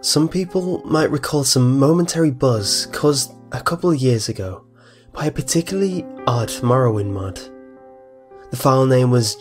Some people might recall some momentary buzz caused a couple of years ago by a particularly odd Morrowind mod. The file name was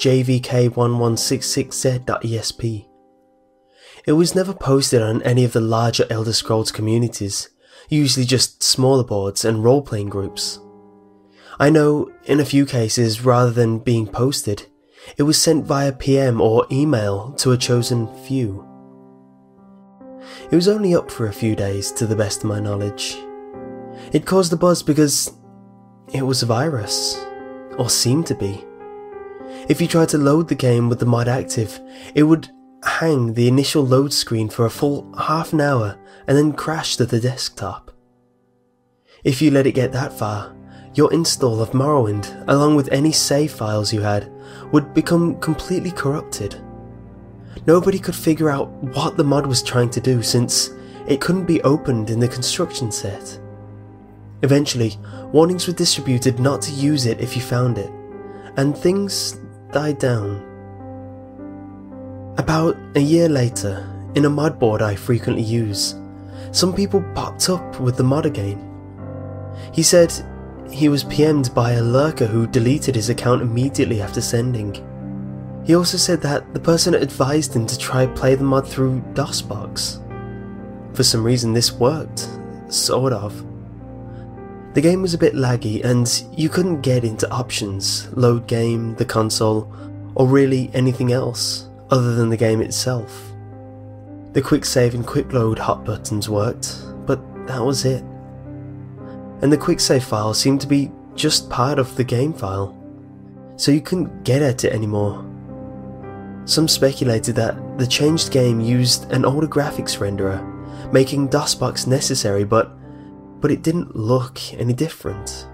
jvk1166z.esp. It was never posted on any of the larger Elder Scrolls communities, usually just smaller boards and role-playing groups. I know, in a few cases, rather than being posted, it was sent via PM or email to a chosen few. It was only up for a few days, to the best of my knowledge. It caused a buzz because it was a virus, or seemed to be. If you tried to load the game with the mod active, it would hang the initial load screen for a full half an hour and then crash to the desktop. If you let it get that far, your install of Morrowind, along with any save files you had, would become completely corrupted. Nobody could figure out what the mod was trying to do since it couldn't be opened in the construction set. Eventually, warnings were distributed not to use it if you found it, and things died down. About a year later, in a mod board I frequently use, some people popped up with the mod again. He said he was PM'd by a lurker who deleted his account immediately after sending. He also said that the person advised him to try play the mod through DOSBox. For some reason this worked, sort of. The game was a bit laggy and you couldn't get into options, load game, the console, or really anything else other than the game itself. The quick save and quick load hot buttons worked, but that was it. And the quick save file seemed to be just part of the game file, so you couldn't get at it anymore. Some speculated that the changed game used an older graphics renderer, making DOSBox necessary, but it didn't look any different.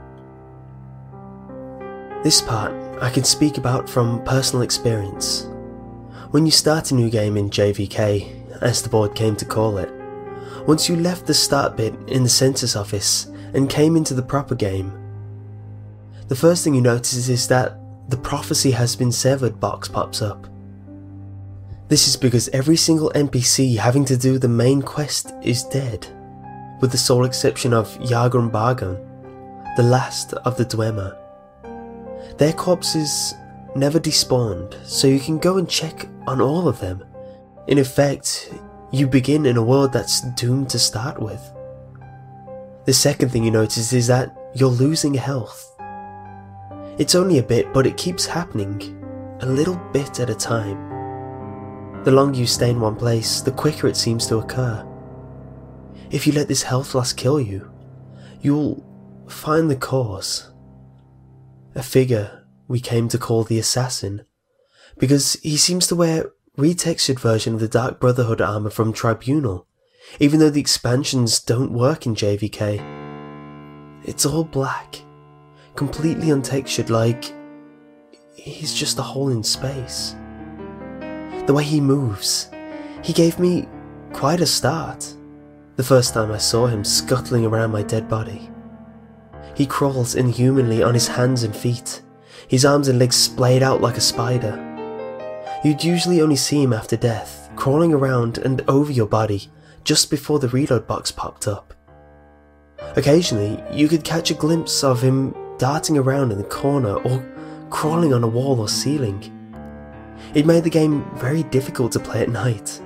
This part I can speak about from personal experience. When you start a new game in JVK, as the board came to call it, once you left the start bit in the census office and came into the proper game, the first thing you notice is that the prophecy has been severed box pops up. This is because every single NPC having to do the main quest is dead, with the sole exception of Yargrim Bargon, the last of the Dwemer. Their corpses never despawned, so you can go and check on all of them. In effect, you begin in a world that's doomed to start with. The second thing you notice is that you're losing health. It's only a bit, but it keeps happening, a little bit at a time. The longer you stay in one place, the quicker it seems to occur. If you let this health loss kill you, you'll find the cause. A figure we came to call the Assassin, because he seems to wear retextured version of the Dark Brotherhood armor from Tribunal, even though the expansions don't work in JVK. It's all black, completely untextured, like he's just a hole in space. The way he moves, he gave me quite a start the first time I saw him scuttling around my dead body. He crawls inhumanly on his hands and feet, his arms and legs splayed out like a spider. You'd usually only see him after death, crawling around and over your body just before the reload box popped up. Occasionally, you could catch a glimpse of him darting around in the corner or crawling on a wall or ceiling. It made the game very difficult to play at night.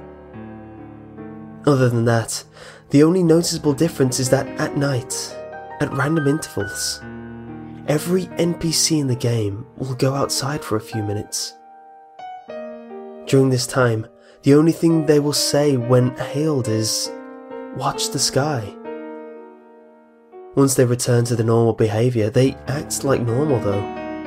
Other than that, the only noticeable difference is that at night, at random intervals, every NPC in the game will go outside for a few minutes. During this time, the only thing they will say when hailed is, "Watch the sky." Once they return to the normal behaviour, they act like normal though.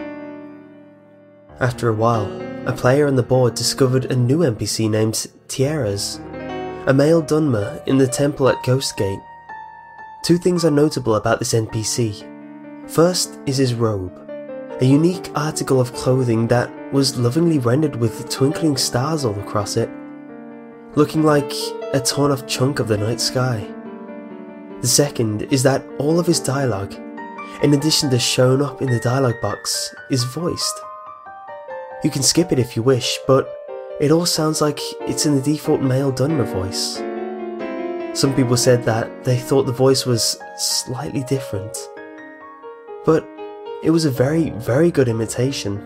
After a while, a player on the board discovered a new NPC named Tierras, a male Dunmer in the temple at Ghostgate. Two things are notable about this NPC. First is his robe, a unique article of clothing that was lovingly rendered with twinkling stars all across it, looking like a torn off chunk of the night sky. The second is that all of his dialogue, in addition to shown up in the dialogue box, is voiced. You can skip it if you wish, but it all sounds like it's in the default male Dunmer voice. Some people said that they thought the voice was slightly different, but it was a very, very good imitation.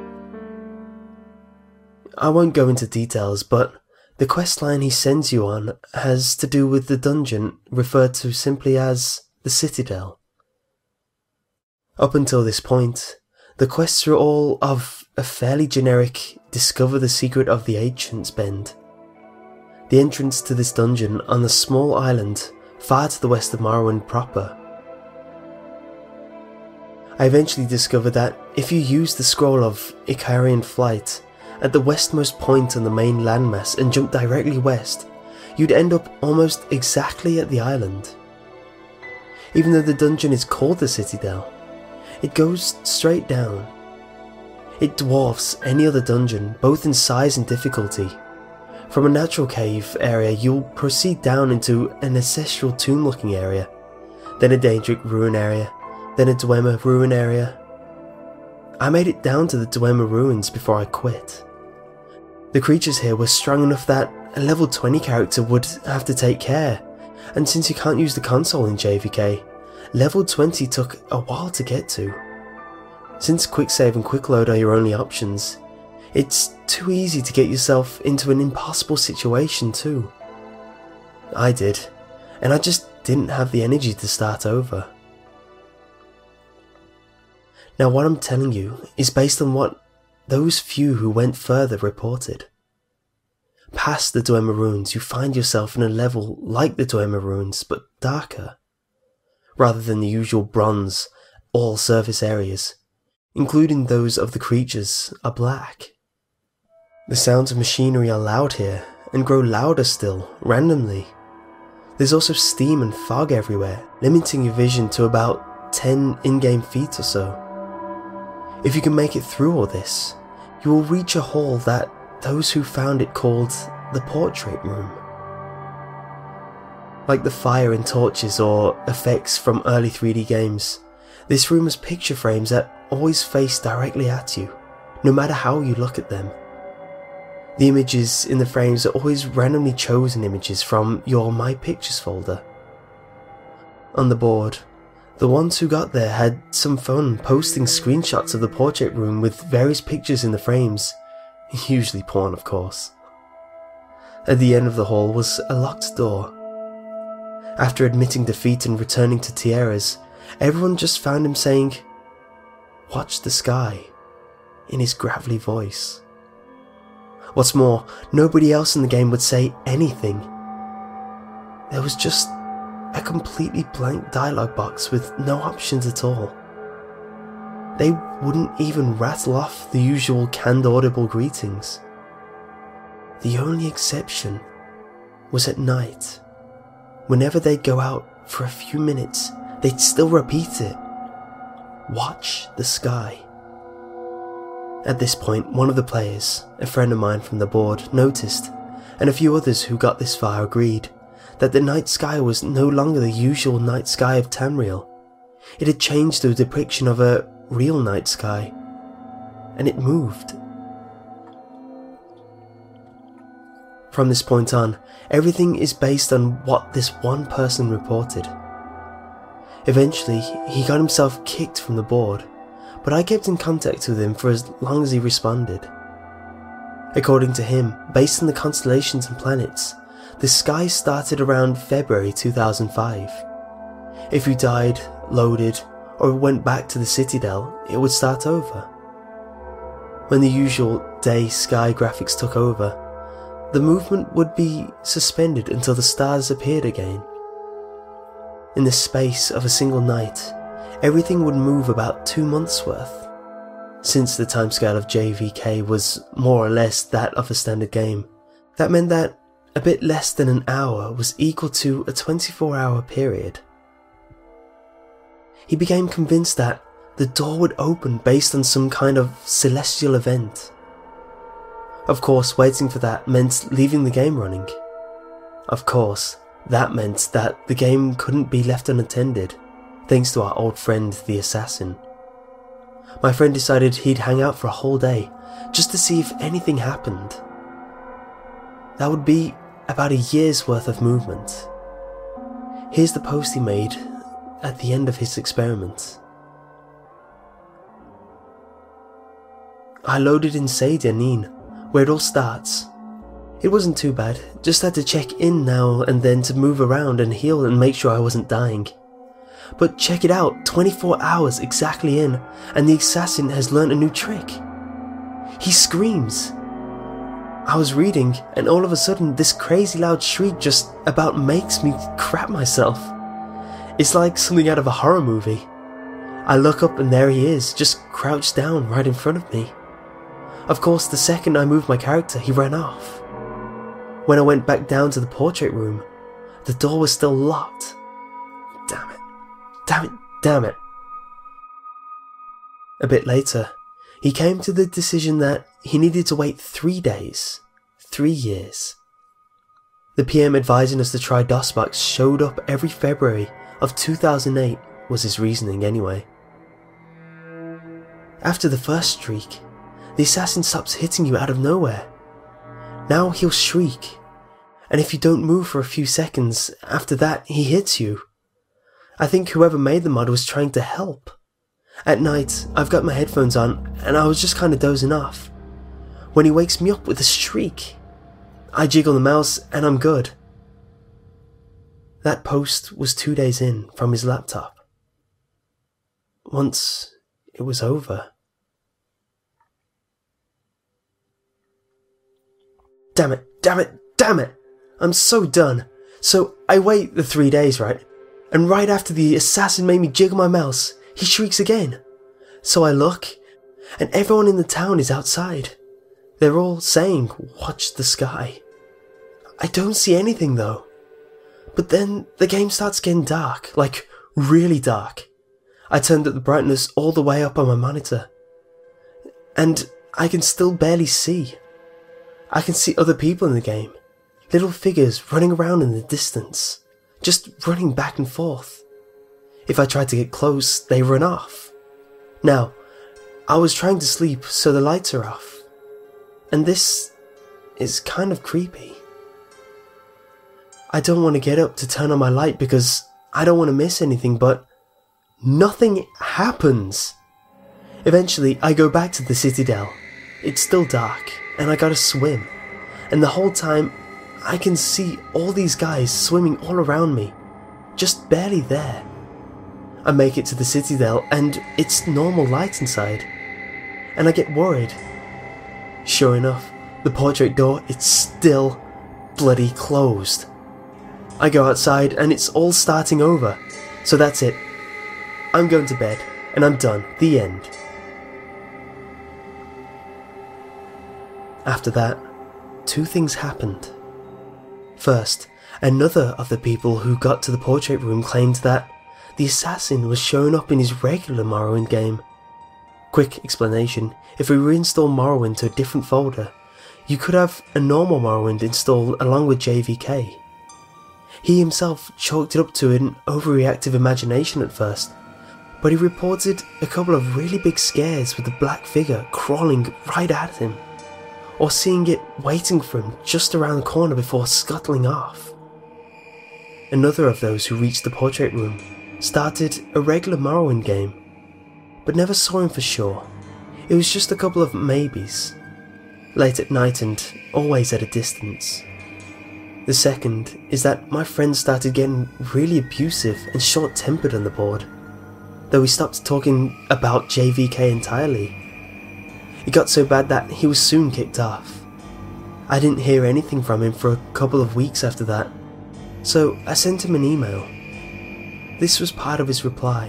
I won't go into details, but the questline he sends you on has to do with the dungeon referred to simply as the Citadel. Up until this point, the quests are all of a fairly generic discover the secret of the Ancients bend. The entrance to this dungeon on a small island far to the west of Morrowind proper. I eventually discovered that if you use the scroll of Icarian Flight at the westmost point on the main landmass and jump directly west, you'd end up almost exactly at the island. Even though the dungeon is called the Citadel, it goes straight down. It dwarfs any other dungeon, both in size and difficulty. From a natural cave area, you'll proceed down into an ancestral tomb-looking area, then a Daedric ruin area, then a Dwemer ruin area. I made it down to the Dwemer ruins before I quit. The creatures here were strong enough that a level 20 character would have to take care, and since you can't use the console in JVK, level 20 took a while to get to. Since quick save and quick load are your only options, it's too easy to get yourself into an impossible situation too. I did, and I just didn't have the energy to start over. Now what I'm telling you is based on what those few who went further reported. Past the Dwemer ruins, you find yourself in a level like the Dwemer ruins, but darker. Rather than the usual bronze, all-surface areas, including those of the creatures, are black. The sounds of machinery are loud here, and grow louder still, randomly. There's also steam and fog everywhere, limiting your vision to about 10 in-game feet or so. If you can make it through all this, you will reach a hall that those who found it called the Portrait Room. Like the fire and torches or effects from early 3D games, this room has picture frames that always face directly at you, no matter how you look at them. The images in the frames are always randomly chosen images from your My Pictures folder. On the board, the ones who got there had some fun posting screenshots of the portrait room with various pictures in the frames, usually porn of course. At the end of the hall was a locked door. After admitting defeat and returning to Tierras, everyone just found him saying, "Watch the sky," in his gravelly voice. What's more, nobody else in the game would say anything. There was just a completely blank dialogue box with no options at all. They wouldn't even rattle off the usual canned audible greetings. The only exception was at night. Whenever they'd go out for a few minutes, they'd still repeat it. Watch the sky. At this point, one of the players, a friend of mine from the board, noticed, and a few others who got this far agreed, that the night sky was no longer the usual night sky of Tamriel. It had changed to a depiction of a real night sky, and it moved. From this point on, everything is based on what this one person reported. Eventually, he got himself kicked from the board, but I kept in contact with him for as long as he responded. According to him, based on the constellations and planets, the sky started around February 2005. If you died, loaded, or went back to the Citadel, it would start over. When the usual day sky graphics took over, the movement would be suspended until the stars appeared again. In the space of a single night, everything would move about 2 months worth. Since the timescale of JVK was more or less that of a standard game, that meant that a bit less than an hour was equal to a 24-hour period. He became convinced that the door would open based on some kind of celestial event. Of course, waiting for that meant leaving the game running. Of course, that meant that the game couldn't be left unattended, thanks to our old friend the assassin. My friend decided he'd hang out for a whole day, just to see if anything happened. That would be about a year's worth of movement. Here's the post he made at the end of his experiment. I loaded in Sadia Neen, where it all starts. It wasn't too bad, just had to check in now and then to move around and heal and make sure I wasn't dying. But check it out, 24 hours exactly in, and the assassin has learned a new trick. He screams. I was reading, and all of a sudden this crazy loud shriek just about makes me crap myself. It's like something out of a horror movie. I look up and there he is, just crouched down right in front of me. Of course, the second I moved my character, he ran off. When I went back down to the portrait room, the door was still locked. Damn it. Damn it. Damn it. A bit later, he came to the decision that he needed to wait 3 days. 3 years. The PM advising us to try DOSBox showed up every February of 2008 was his reasoning anyway. After the first streak, the assassin stops hitting you out of nowhere. Now he'll shriek, and if you don't move for a few seconds, after that he hits you. I think whoever made the mod was trying to help. At night, I've got my headphones on, and I was just kinda dozing off. When he wakes me up with a shriek, I jiggle the mouse and I'm good. That post was 2 days in from his laptop. Once it was over. Damn it, damn it, damn it! I'm so done. So I wait the 3 days, right? And right after the assassin made me jiggle my mouse, he shrieks again. So I look, and everyone in the town is outside. They're all saying, "Watch the sky." I don't see anything though. But then the game starts getting dark, like really dark. I turned up the brightness all the way up on my monitor. And I can still barely see. I can see other people in the game. Little figures running around in the distance. Just running back and forth. If I try to get close, they run off. Now, I was trying to sleep, so the lights are off. And this is kind of creepy. I don't want to get up to turn on my light because I don't want to miss anything, but nothing happens. Eventually, I go back to the Citadel. It's still dark, and I gotta swim. And the whole time, I can see all these guys swimming all around me, just barely there. I make it to the Citadel, and it's normal light inside. And I get worried. Sure enough, the portrait door, it's still bloody closed. I go outside and it's all starting over. So that's it. I'm going to bed and I'm done. The end. After that, 2 things happened. First, another of the people who got to the portrait room claimed that the assassin was showing up in his regular Morrowind game. Quick explanation, if we reinstall Morrowind to a different folder, you could have a normal Morrowind installed along with JVK. He himself chalked it up to an overreactive imagination at first, but he reported a couple of really big scares with a black figure crawling right at him, or seeing it waiting for him just around the corner before scuttling off. Another of those who reached the portrait room started a regular Morrowind game, but never saw him for sure. It was just a couple of maybes, late at night and always at a distance. The second is that my friend started getting really abusive and short-tempered on the board, though he stopped talking about JVK entirely. It got so bad that he was soon kicked off. I didn't hear anything from him for a couple of weeks after that, so I sent him an email. This was part of his reply.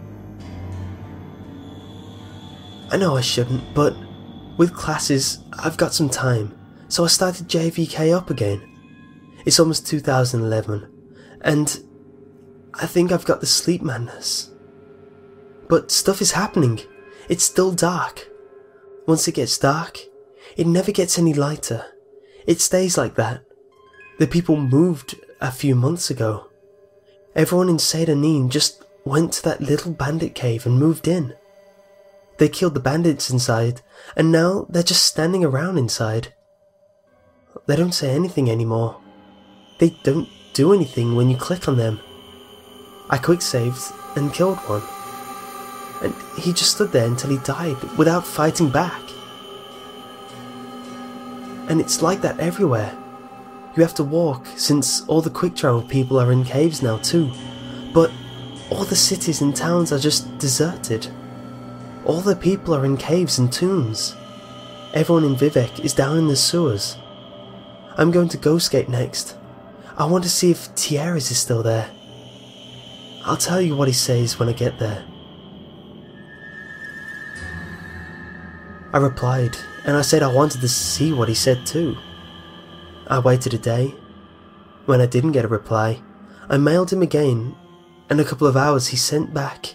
I know I shouldn't, but with classes, I've got some time, so I started JVK up again. It's almost 2011, and I think I've got the sleep madness. But stuff is happening. It's still dark. Once it gets dark, it never gets any lighter. It stays like that. The people moved a few months ago. Everyone in Sadia Neen just went to that little bandit cave and moved in. They killed the bandits inside, and now they're just standing around inside. They don't say anything anymore. They don't do anything when you click on them. I quick-saved and killed one. And he just stood there until he died without fighting back. And it's like that everywhere. You have to walk since all the quick travel people are in caves now too. But all the cities and towns are just deserted. All the people are in caves and tombs. Everyone in Vivec is down in the sewers. I'm going to Ghostgate next. I want to see if Tierras is still there. I'll tell you what he says when I get there. I replied, and I said I wanted to see what he said too. I waited a day. When I didn't get a reply, I mailed him again, and a couple of hours he sent back.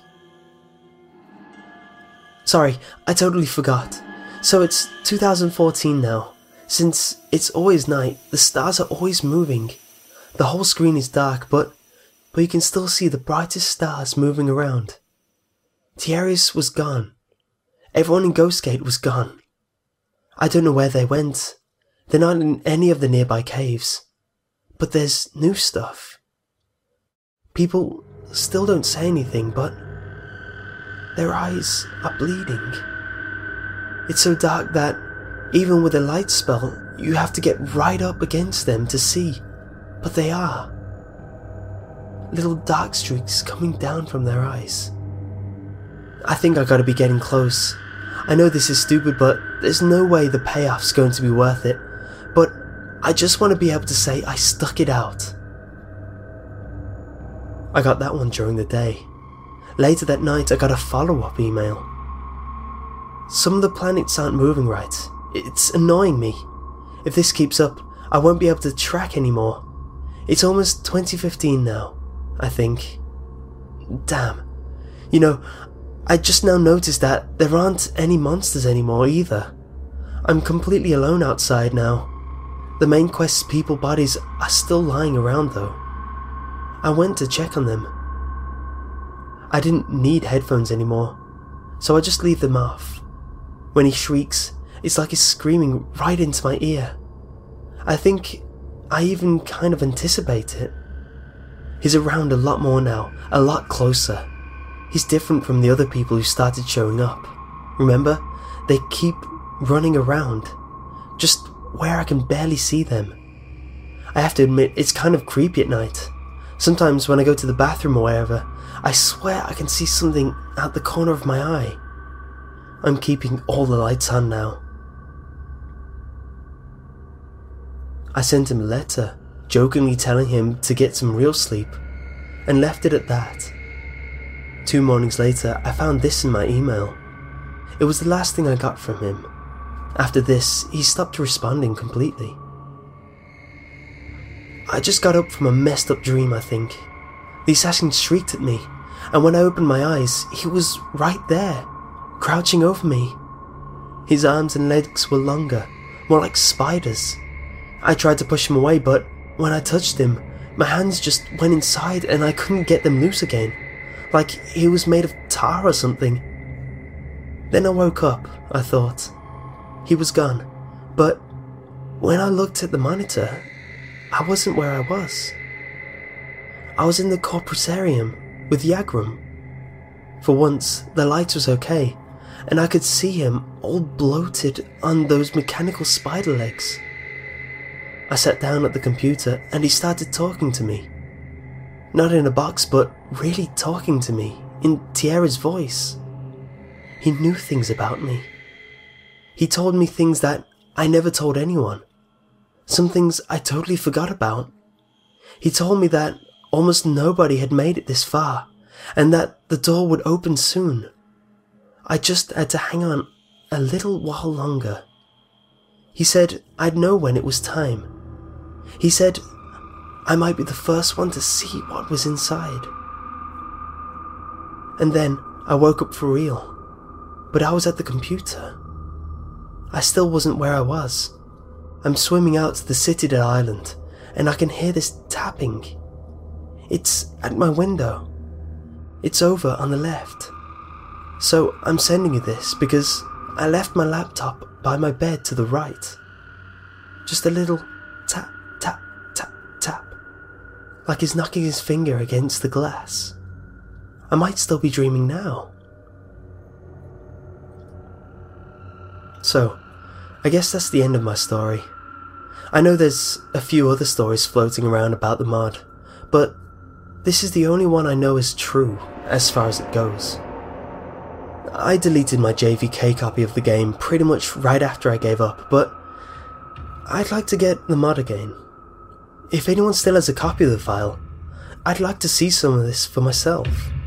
Sorry, I totally forgot. So it's 2014 now. Since it's always night, the stars are always moving. The whole screen is dark, but you can still see the brightest stars moving around. Tierras was gone. Everyone in Ghostgate was gone. I don't know where they went. They're not in any of the nearby caves. But there's new stuff. People still don't say anything, but their eyes are bleeding. It's so dark that even with a light spell, you have to get right up against them to see. But they are. Little dark streaks coming down from their eyes. I think I gotta be getting close. I know this is stupid, but there's no way the payoff's going to be worth it. But I just want to be able to say I stuck it out. I got that one during the day. Later that night I got a follow-up email. Some of the planets aren't moving right. It's annoying me. If this keeps up, I won't be able to track anymore. It's almost 2015 now, I think. Damn. You know, I just now noticed that there aren't any monsters anymore either. I'm completely alone outside now. The main quest's people bodies are still lying around though. I went to check on them. I didn't need headphones anymore, so I just leave them off. When he shrieks, it's like he's screaming right into my ear. I think I even kind of anticipate it. He's around a lot more now, a lot closer. He's different from the other people who started showing up. Remember? They keep running around, just where I can barely see them. I have to admit, it's kind of creepy at night. Sometimes when I go to the bathroom or wherever, I swear I can see something out the corner of my eye. I'm keeping all the lights on now. I sent him a letter, jokingly telling him to get some real sleep, and left it at that. 2 mornings later, I found this in my email. It was the last thing I got from him. After this, he stopped responding completely. I just got up from a messed up dream, I think. The assassin shrieked at me, and when I opened my eyes, he was right there, crouching over me. His arms and legs were longer, more like spiders. I tried to push him away, but when I touched him, my hands just went inside and I couldn't get them loose again, like he was made of tar or something. Then I woke up, I thought. He was gone, but when I looked at the monitor, I wasn't where I was. I was in the Corpusarium with Yagrum. For once, the light was okay, and I could see him all bloated on those mechanical spider legs. I sat down at the computer and he started talking to me. Not in a box, but really talking to me, in Tierra's voice. He knew things about me. He told me things that I never told anyone. Some things I totally forgot about. He told me that almost nobody had made it this far, and that the door would open soon. I just had to hang on a little while longer. He said I'd know when it was time. He said I might be the first one to see what was inside. And then I woke up for real, but I was at the computer. I still wasn't where I was. I'm swimming out to the Citadel Island, and I can hear this tapping. It's at my window. It's over on the left. So I'm sending you this because I left my laptop by my bed to the right. Just a little tap, tap, tap, tap, like he's knocking his finger against the glass. I might still be dreaming now. So, I guess that's the end of my story. I know there's a few other stories floating around about the mod, but this is the only one I know is true as far as it goes. I deleted my JVK copy of the game pretty much right after I gave up, but I'd like to get the mod again. If anyone still has a copy of the file, I'd like to see some of this for myself.